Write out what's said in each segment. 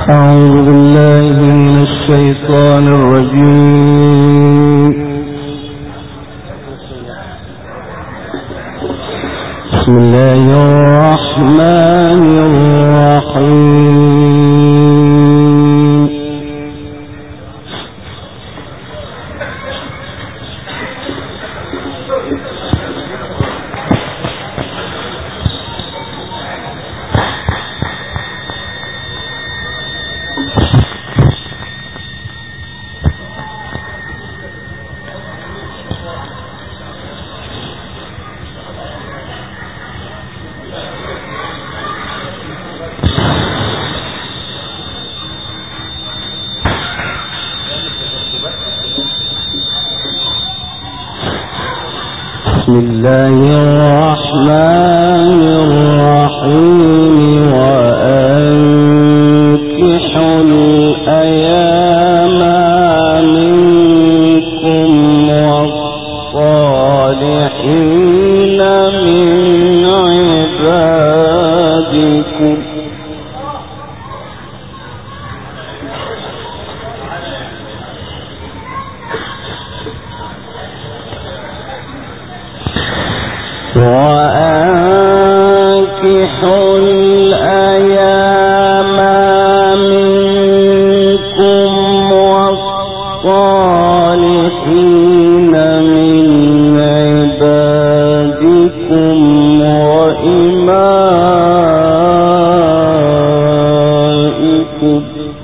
أعوذ بالله من الشيطان الرجيم. بسم الله الرحمن الرحيم. بسم الله الرحمن الرحيم. وأنكحوا الأيام منكم والصالحين من عبادكم وأنكحوا الأيام منكم والصالحين من عبادكم وإمائكم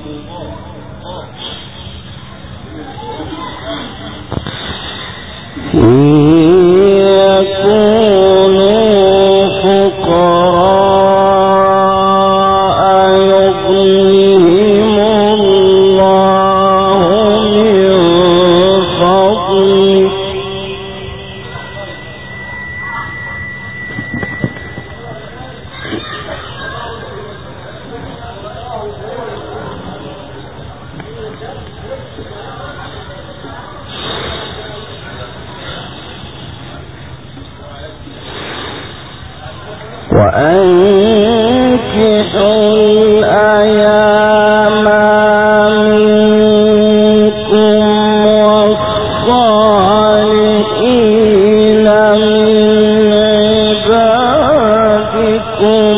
وأنكحوا الأيام منكم والصالحين من عبادكم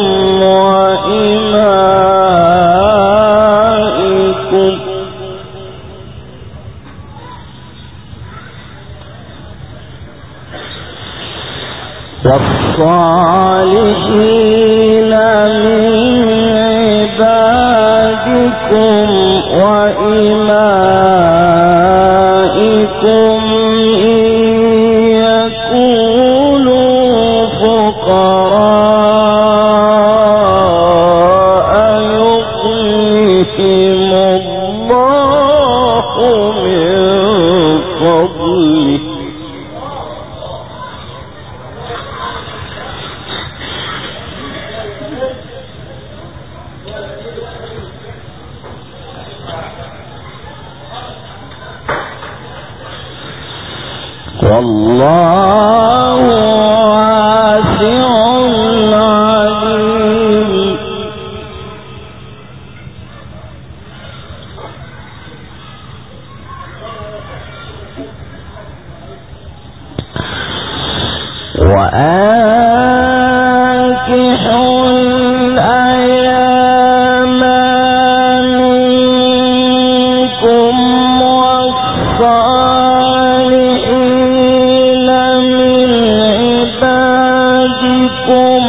وإمائكم والصالحين من عبادكم وإمائكم إن يكونوا فقراء يغنهم الله من فضله والله واسع عليم. وأنكحوا الأيام منكم والصالحين من عبادكم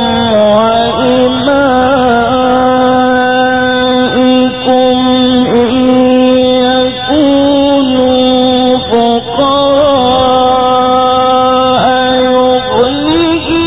وإمائكم إن يكونوا فقراء يغنهم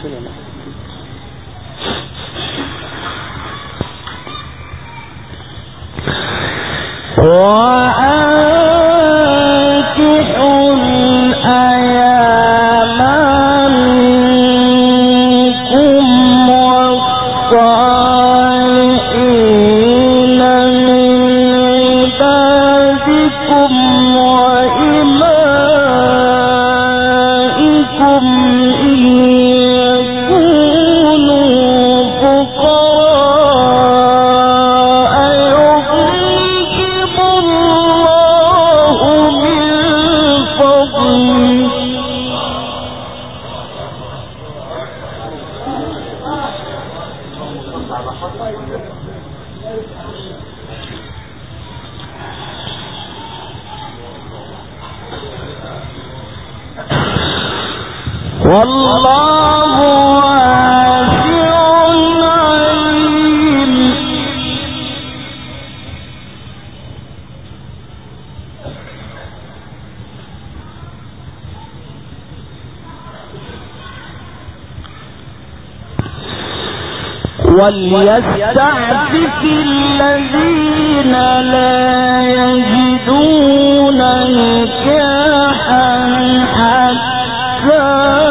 وليستعفف الذين لا يجدون نكاحا حتى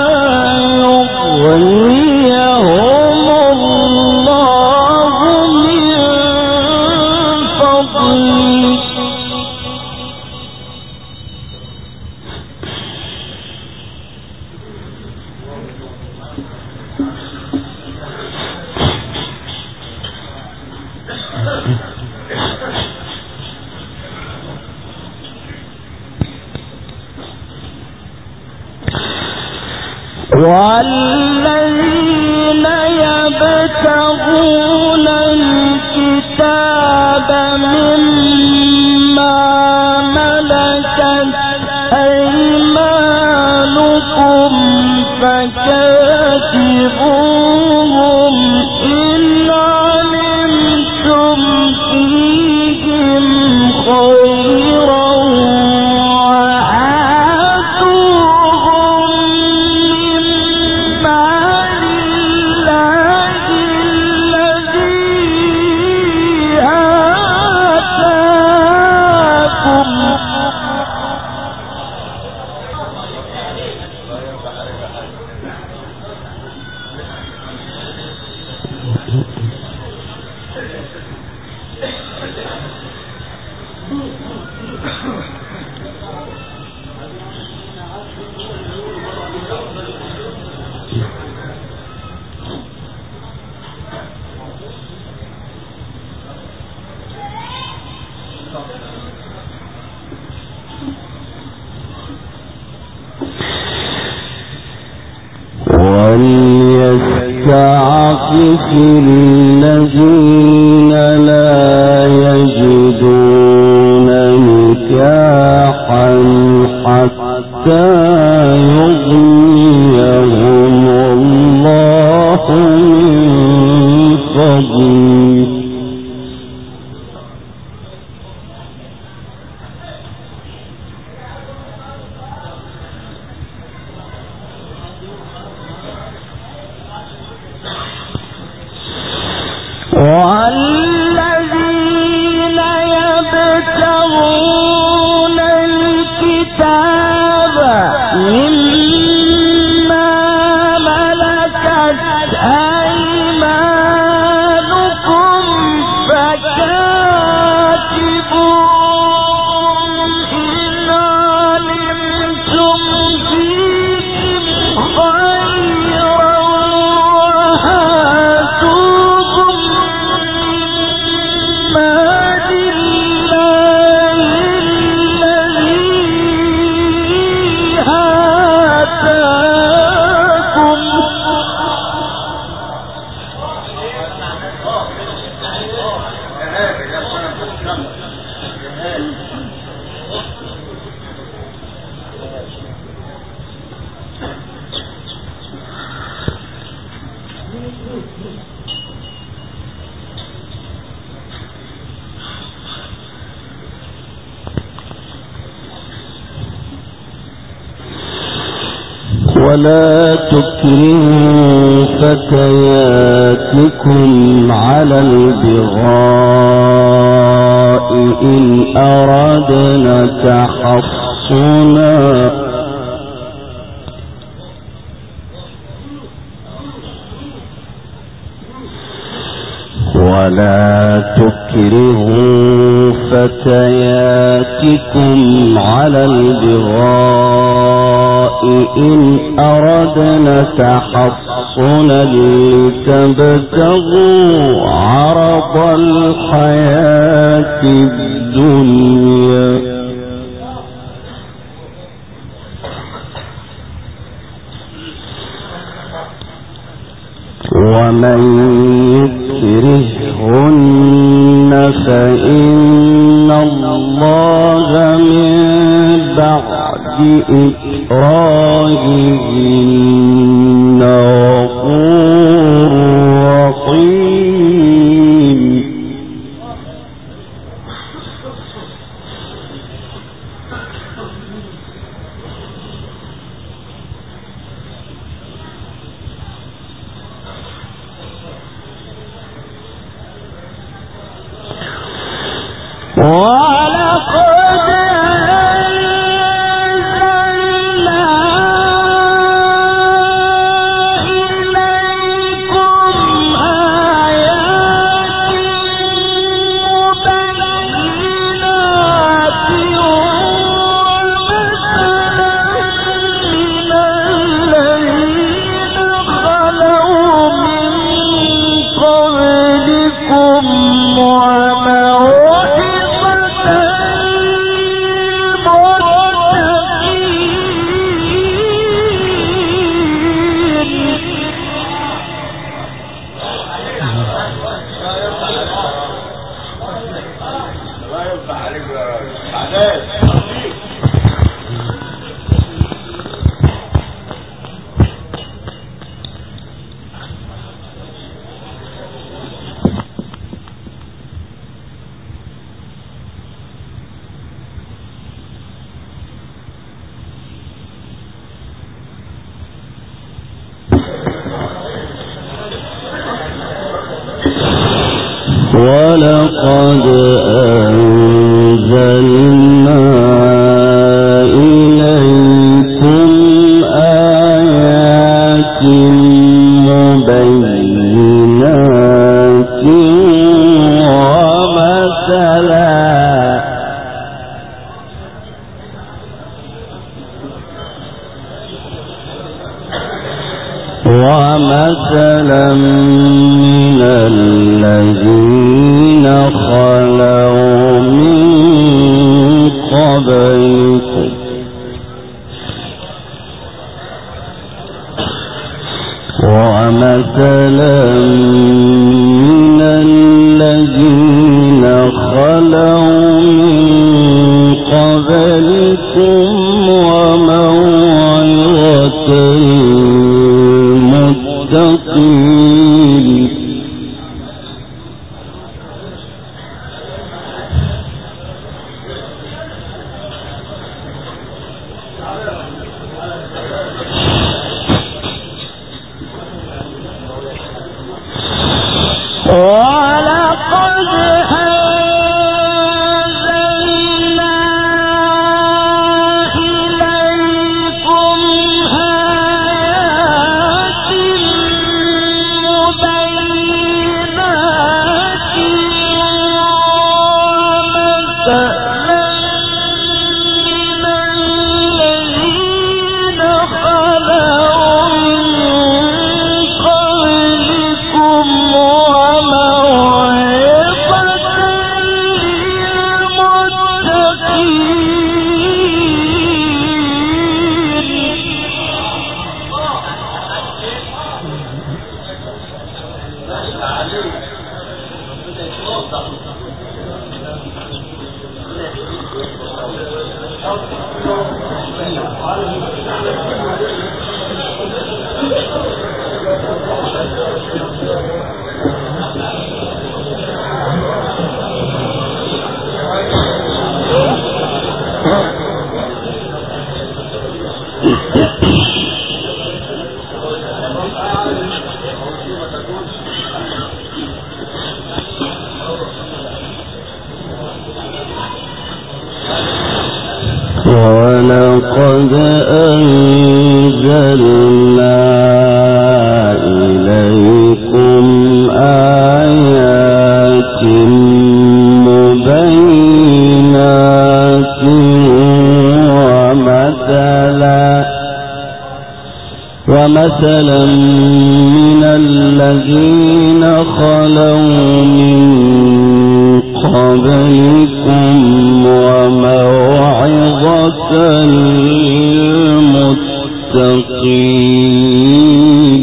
يغنيهم الله من فضله والذين يبتغون الكتاب مما ملكت أيمانكم فكاتبوهم إن علمتم فيهم خيرا وليستعفف الذين لا يجدون نكاحا حتى يغنيهم الله من فضله والذين يبتغون الكتاب مما ملكت أيمانكم فكاتبوهم إن علمتم فيهم خيرا ولا تكرهوا فتياتكم على البغاء إن أردنا تحصنا ولا تكرهوا فتياتكم على البغاء إن أردنا تحصنا لتبتغوا عرض الحياة الدنيا ومن يكرهن فإن الله من بعد إكراههن غفور رحيم ولقد أنزلنا إليكم آيات مبينات ومثلا من الذين خلوا من قبلكم ومثلا من الذين خلوا من قبلكم وموعظة للمتقين ولقد أنزلنا إليكم آيات مبينات ومثلا من الذين خلوا من قبلكم وموعظة للمتقين.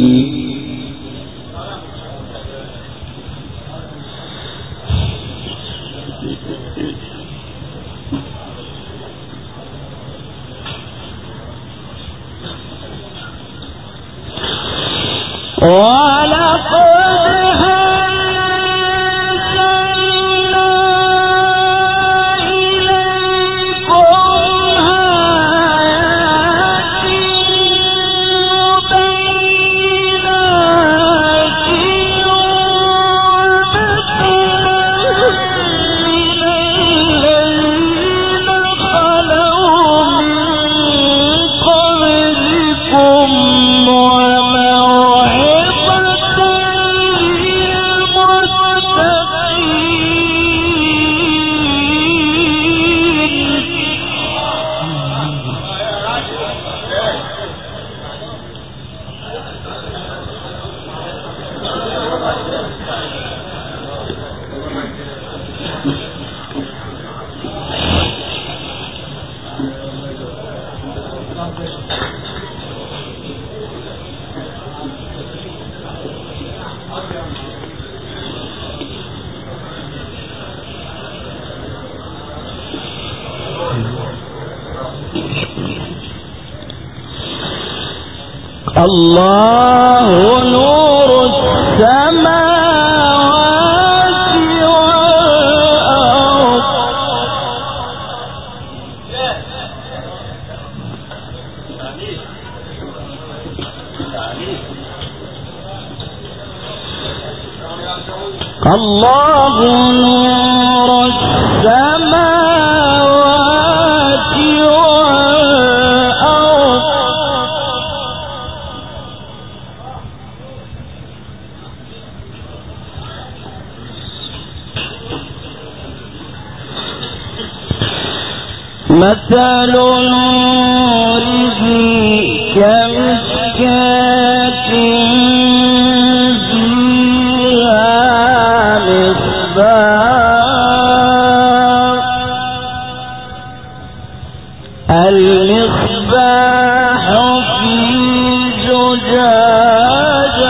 الله نور السماوات والأرض الله نور السماوات والأرض مثل نوره كمشكاة فيها مصباح المصباح في زجاجة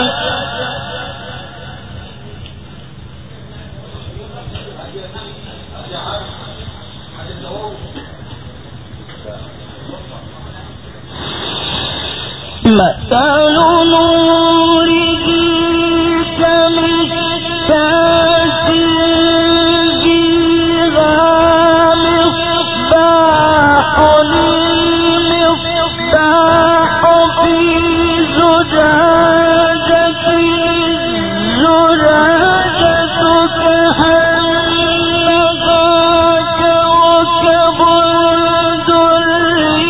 مثل نوره كمشكاة فيها مصباح المصباح في زجاجة الزجاجة كأنها كوكب دري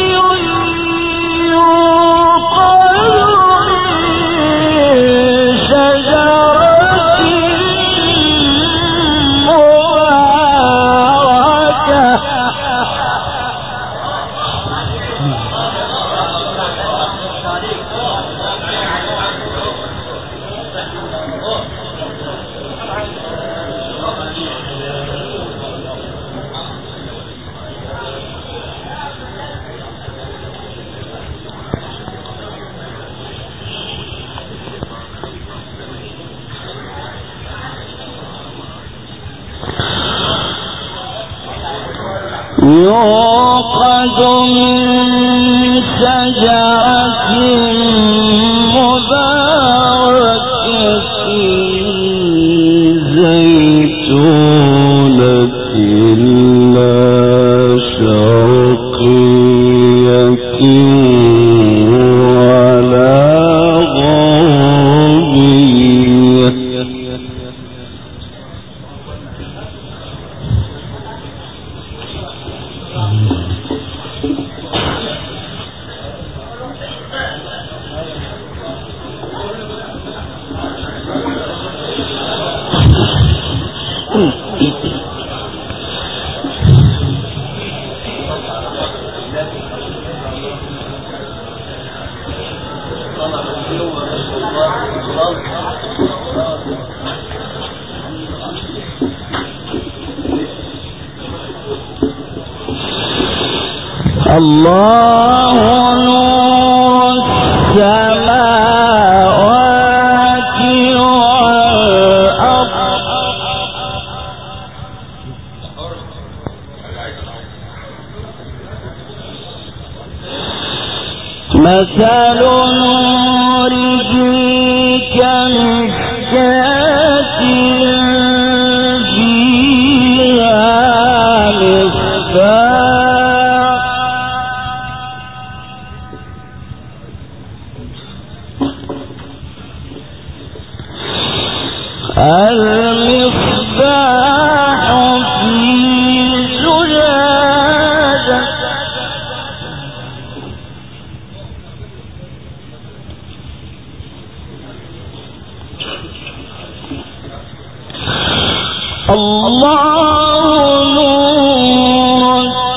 يوقد من شجرة مباركة زيتونة لا شرقية ولا غربية الله نور السماوات والأرض مثل نوره كمشكاة فيها المصباح في زجاجة الله نور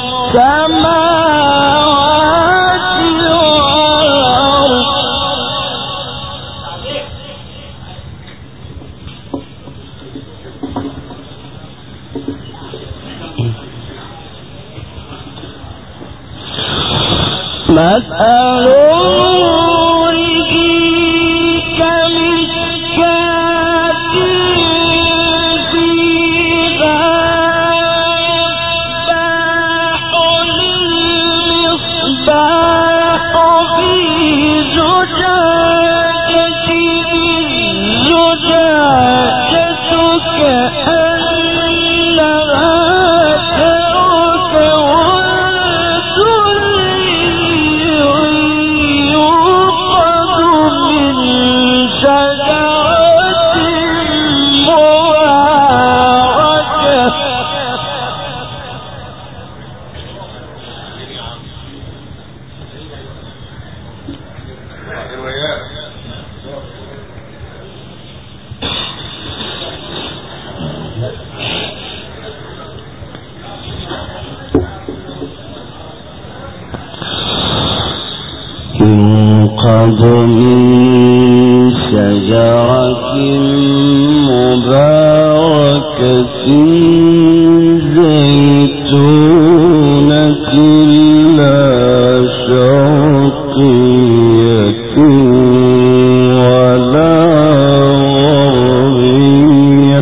السماوات والأرض مثل نوره كمشكاة فيها المصباح في زجاجة الزجاجة كأنها يوقد من شجرة مباركة زيتونة لا شرقية ولا غربية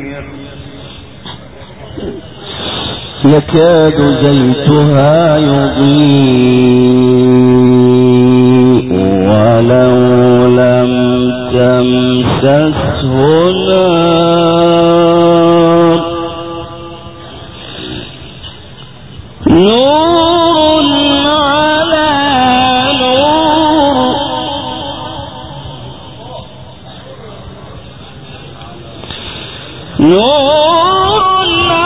يكاد زيتها يضيء ولو لم تمسسه نار نور على نور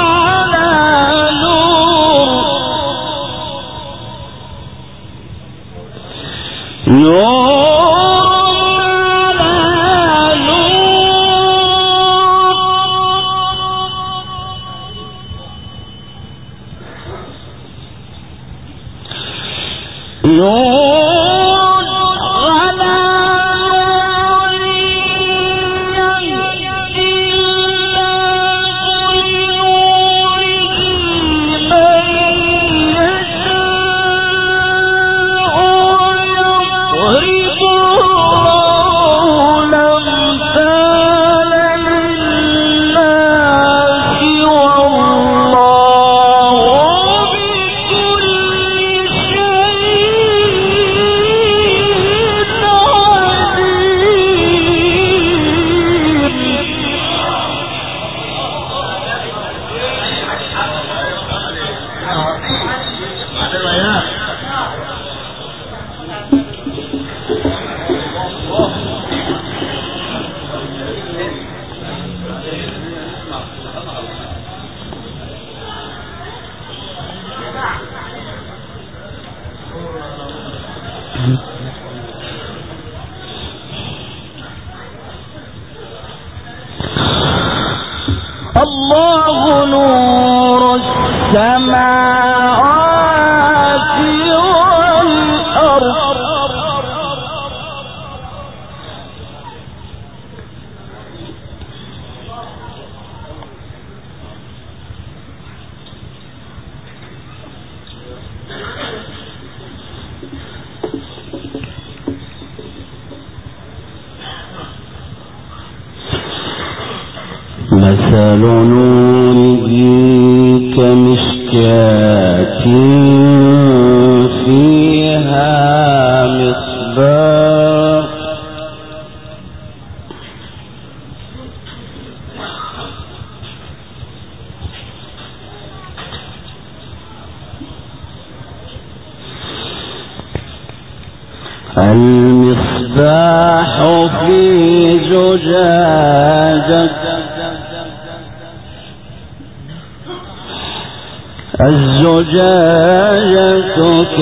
الله نور السماوات والأرض مثل نوره كمشكاة فيها مصباح المصباح في زجاجة الزجاجة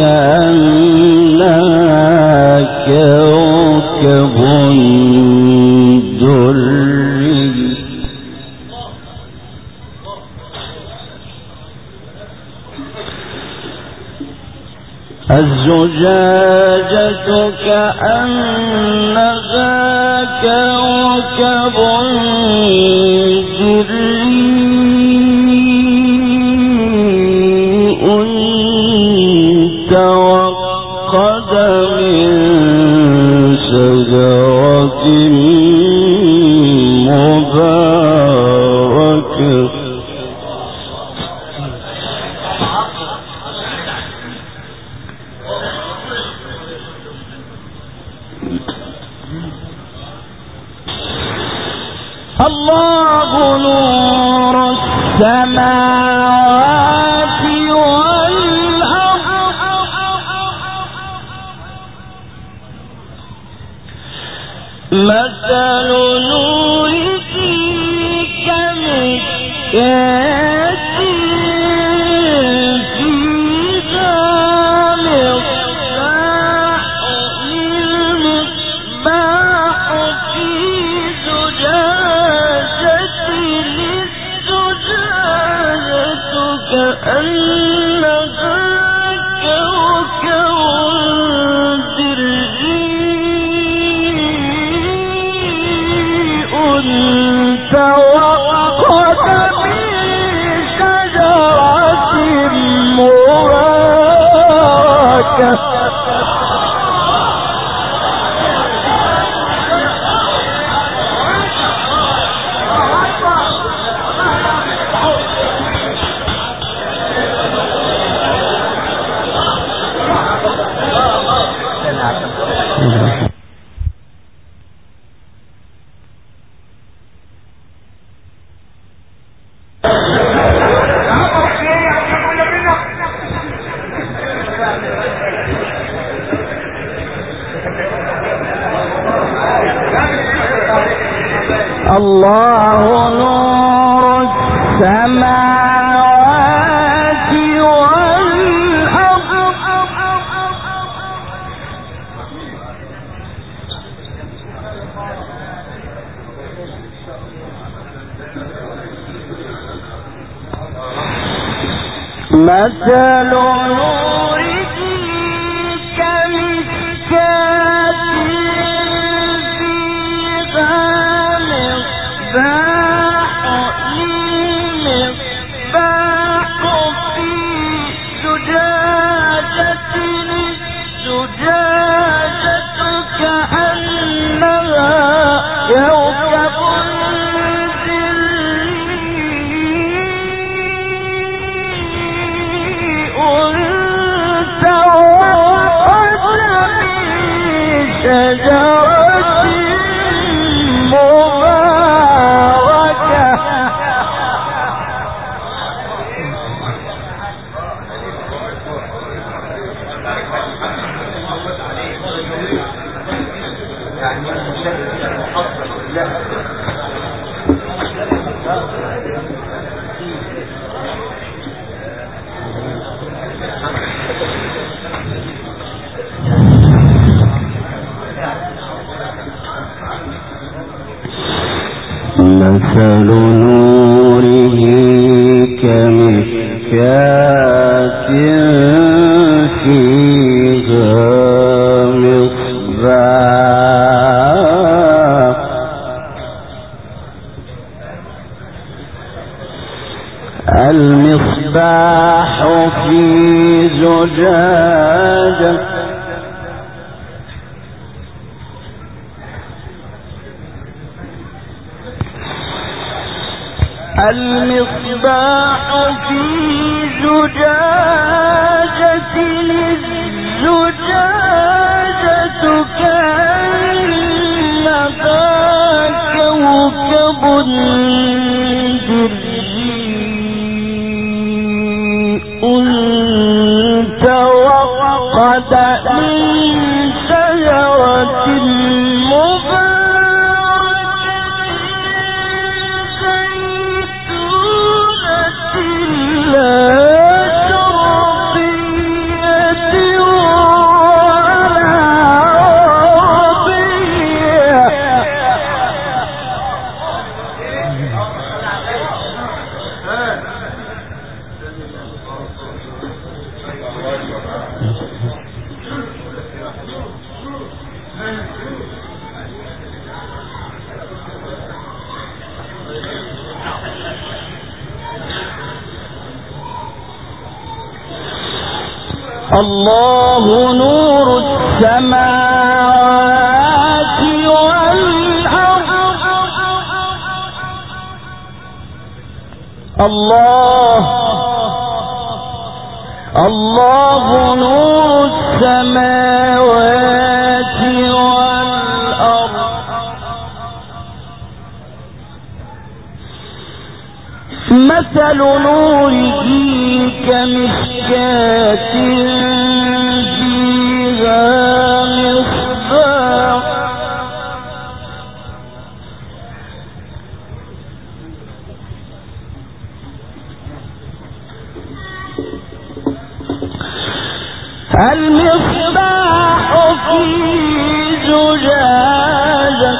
كأنها كوكب دري الزجاجة كأنها كوكب دري توقد من شجرة مباركة الله نور السماوات والأرض مثل نوره كمشكاة فيها مصباح المصباح في زجاجة الزجاجة كأنها كوكب دري توقد من شجرة مباركة الله نور السماوات والأرض مثل نوره كمشكاة فيها مصباح في زجاجة الزجاجة كأنها كوكب توقد من شجرة مباركة مثل نوره كمشكاة فيها مصباح المصباح في زجاجة المصباح في زجاجة الزجاجة كأنها كوكب دري توقد من شجرة الله نور السماوات والأرض الله نور السماوات والأرض مثل نوره كمشكاة فيها مصباح المصباح في زجاجة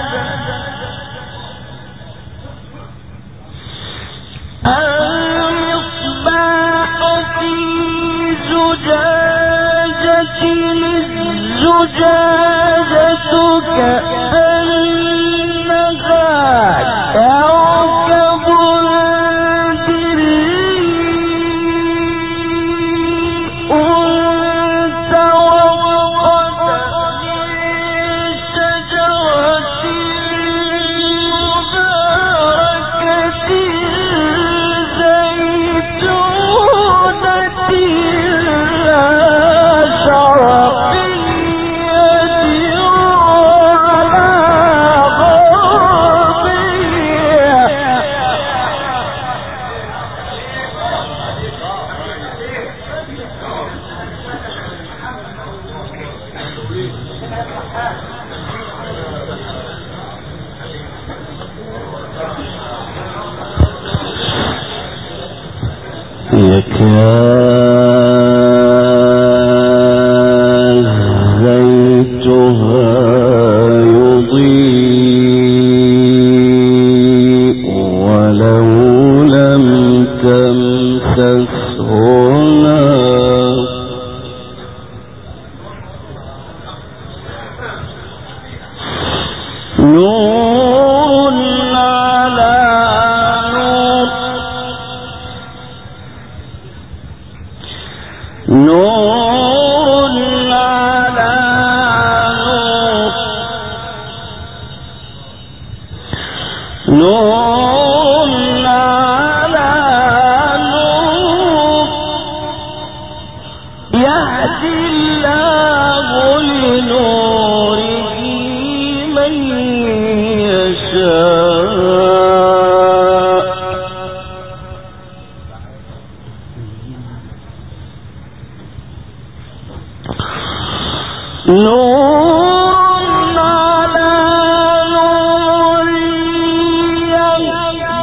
الزجاجة كأنها كوكب دري توقد من شجرة مباركة زيتونة لا شرقية يكاد زيتها يضيء ولو لم تمسسه نار نور على نور على نور على نور يهدي الله لنوره من يشاء نور على نور يهدي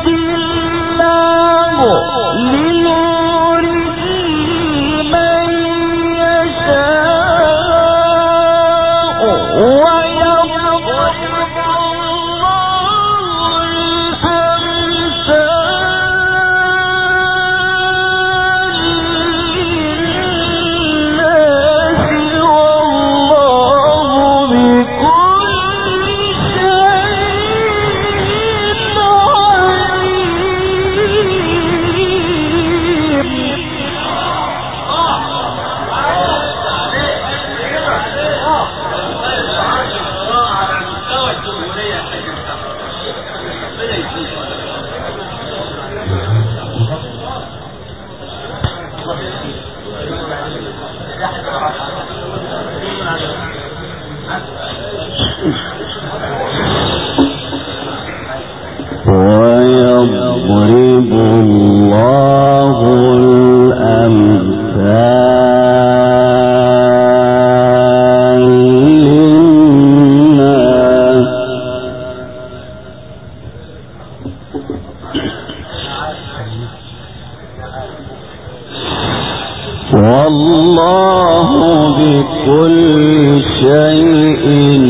والله بكل شيء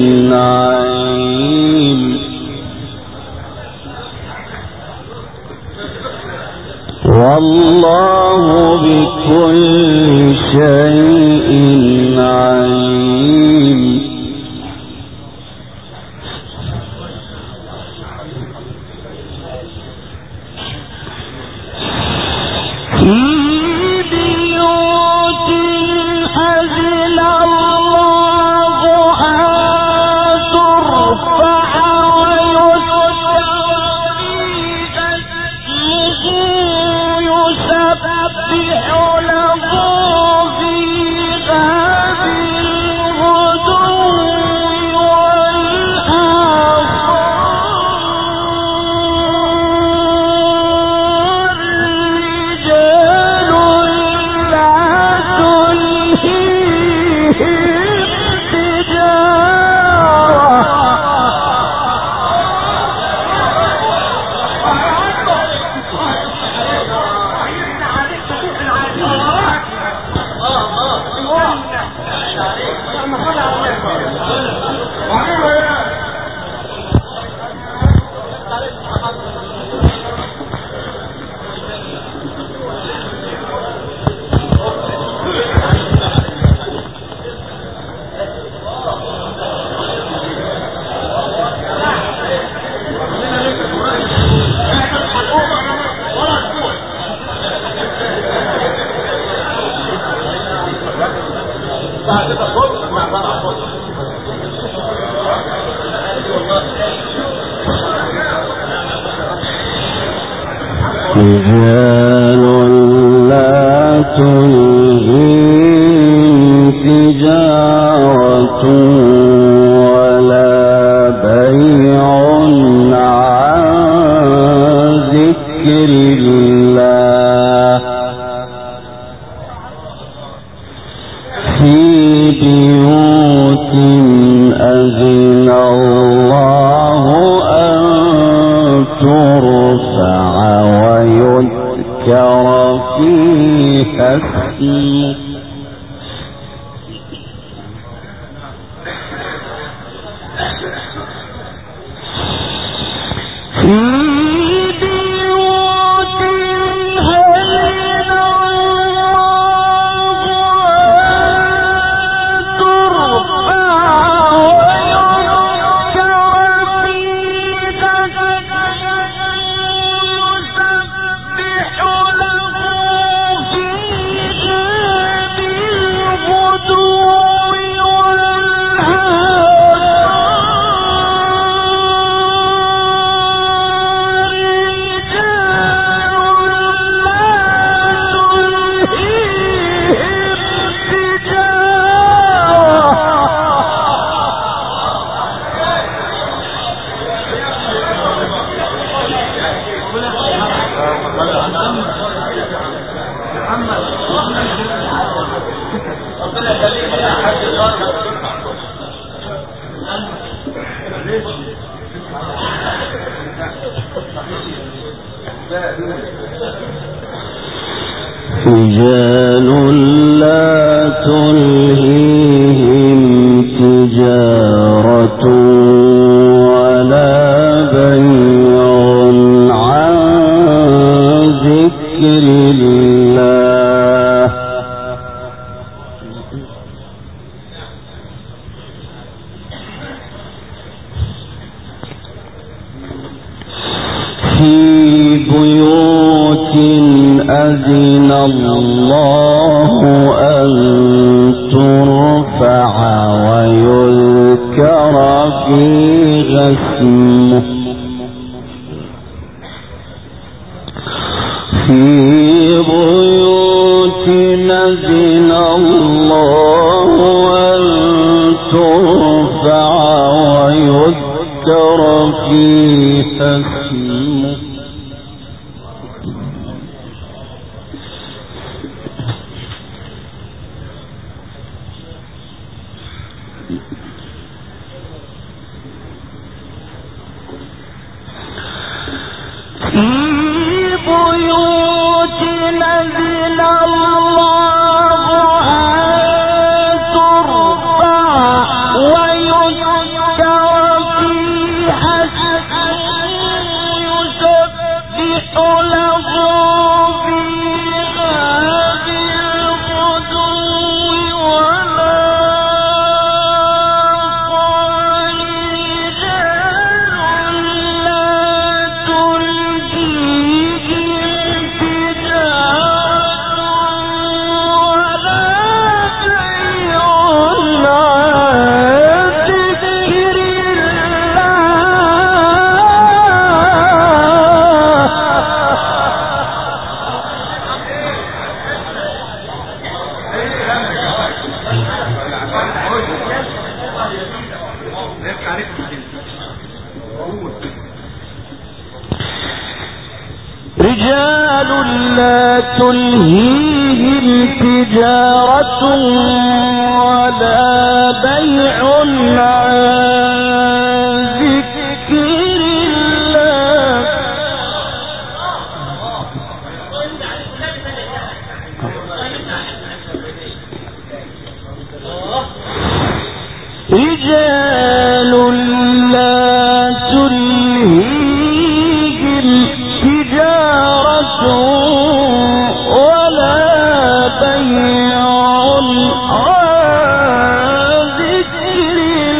عليم والله بكل شيء عليم رجال لا تلهيهم تجارة ولا بيع عن ذكر الله في بيوت أذن الله أن ترفع ويذكر فيها اسمه رجال لا تلهيهم تجارة ولا بيع عن ذكر الله في بيوت أذن الله أن ترفع ويذكر فيها اسمه في بيوت أذن الله أن ترفع ويذكر فيها اسمه في بيوت أذن الله تلهيهم تجارة ولا بيع عن ذكر الله رجال لا تلهيهم تجارة ولا بيع عن ذكر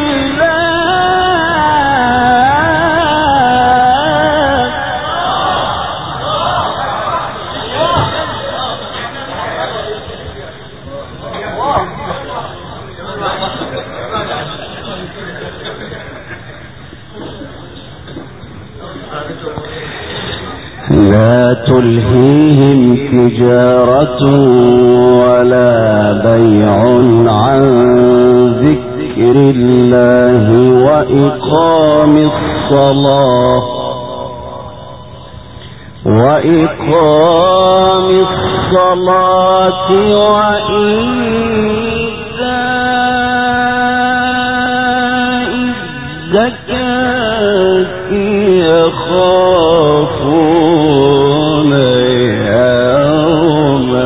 لا تلهيهم تجارة ولا بيع عن ذكر الله وإقام الصلاة وإيتاء الزكاة يخافون يوما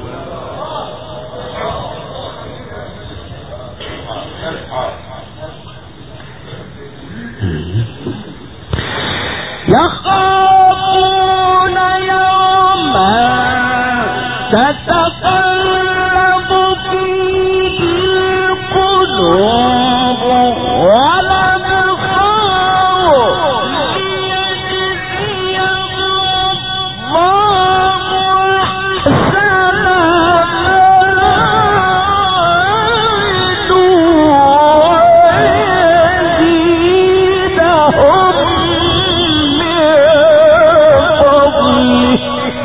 تتقلب فيه القلوب والأبصار ليجزيهم الله أحسن ما عملوا ويزيدهم من فضله.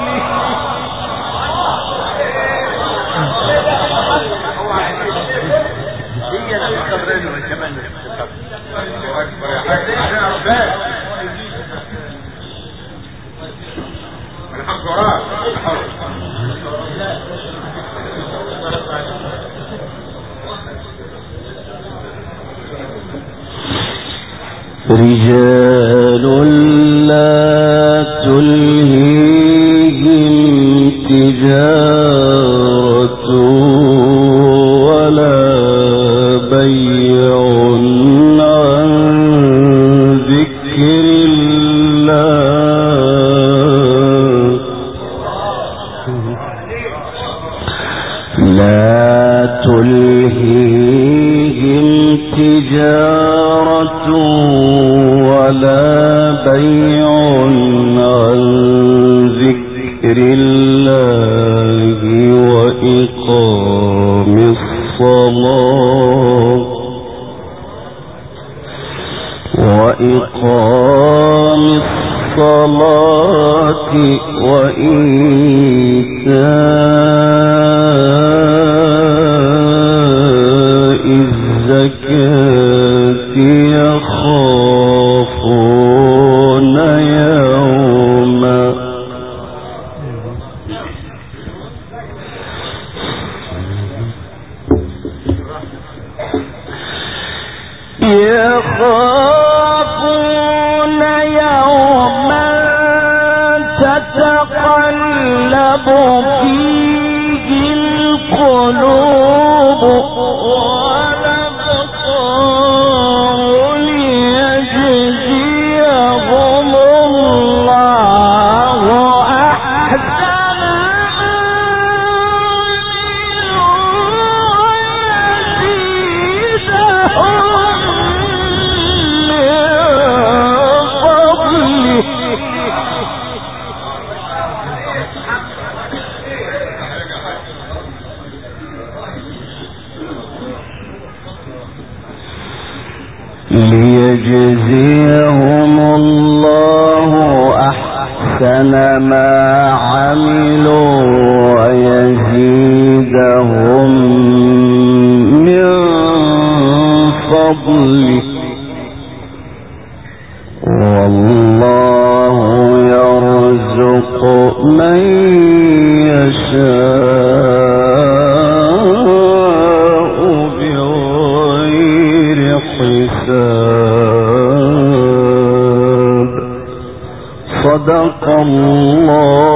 رجال لا تلهيهم تجارة ولا بيع عن ذكر الله لا تلهيهم تجارة ولا بيع عن ذكر الله وإقام الصلاة وإيتاء الزكاة يخافون يوما تتقلب فيه القلوب والأبصار ليجزيهم الله أحسن ليجزيهم الله أحسن ما عملوا ويزيدهم من فضله والله يرزق من صدق الله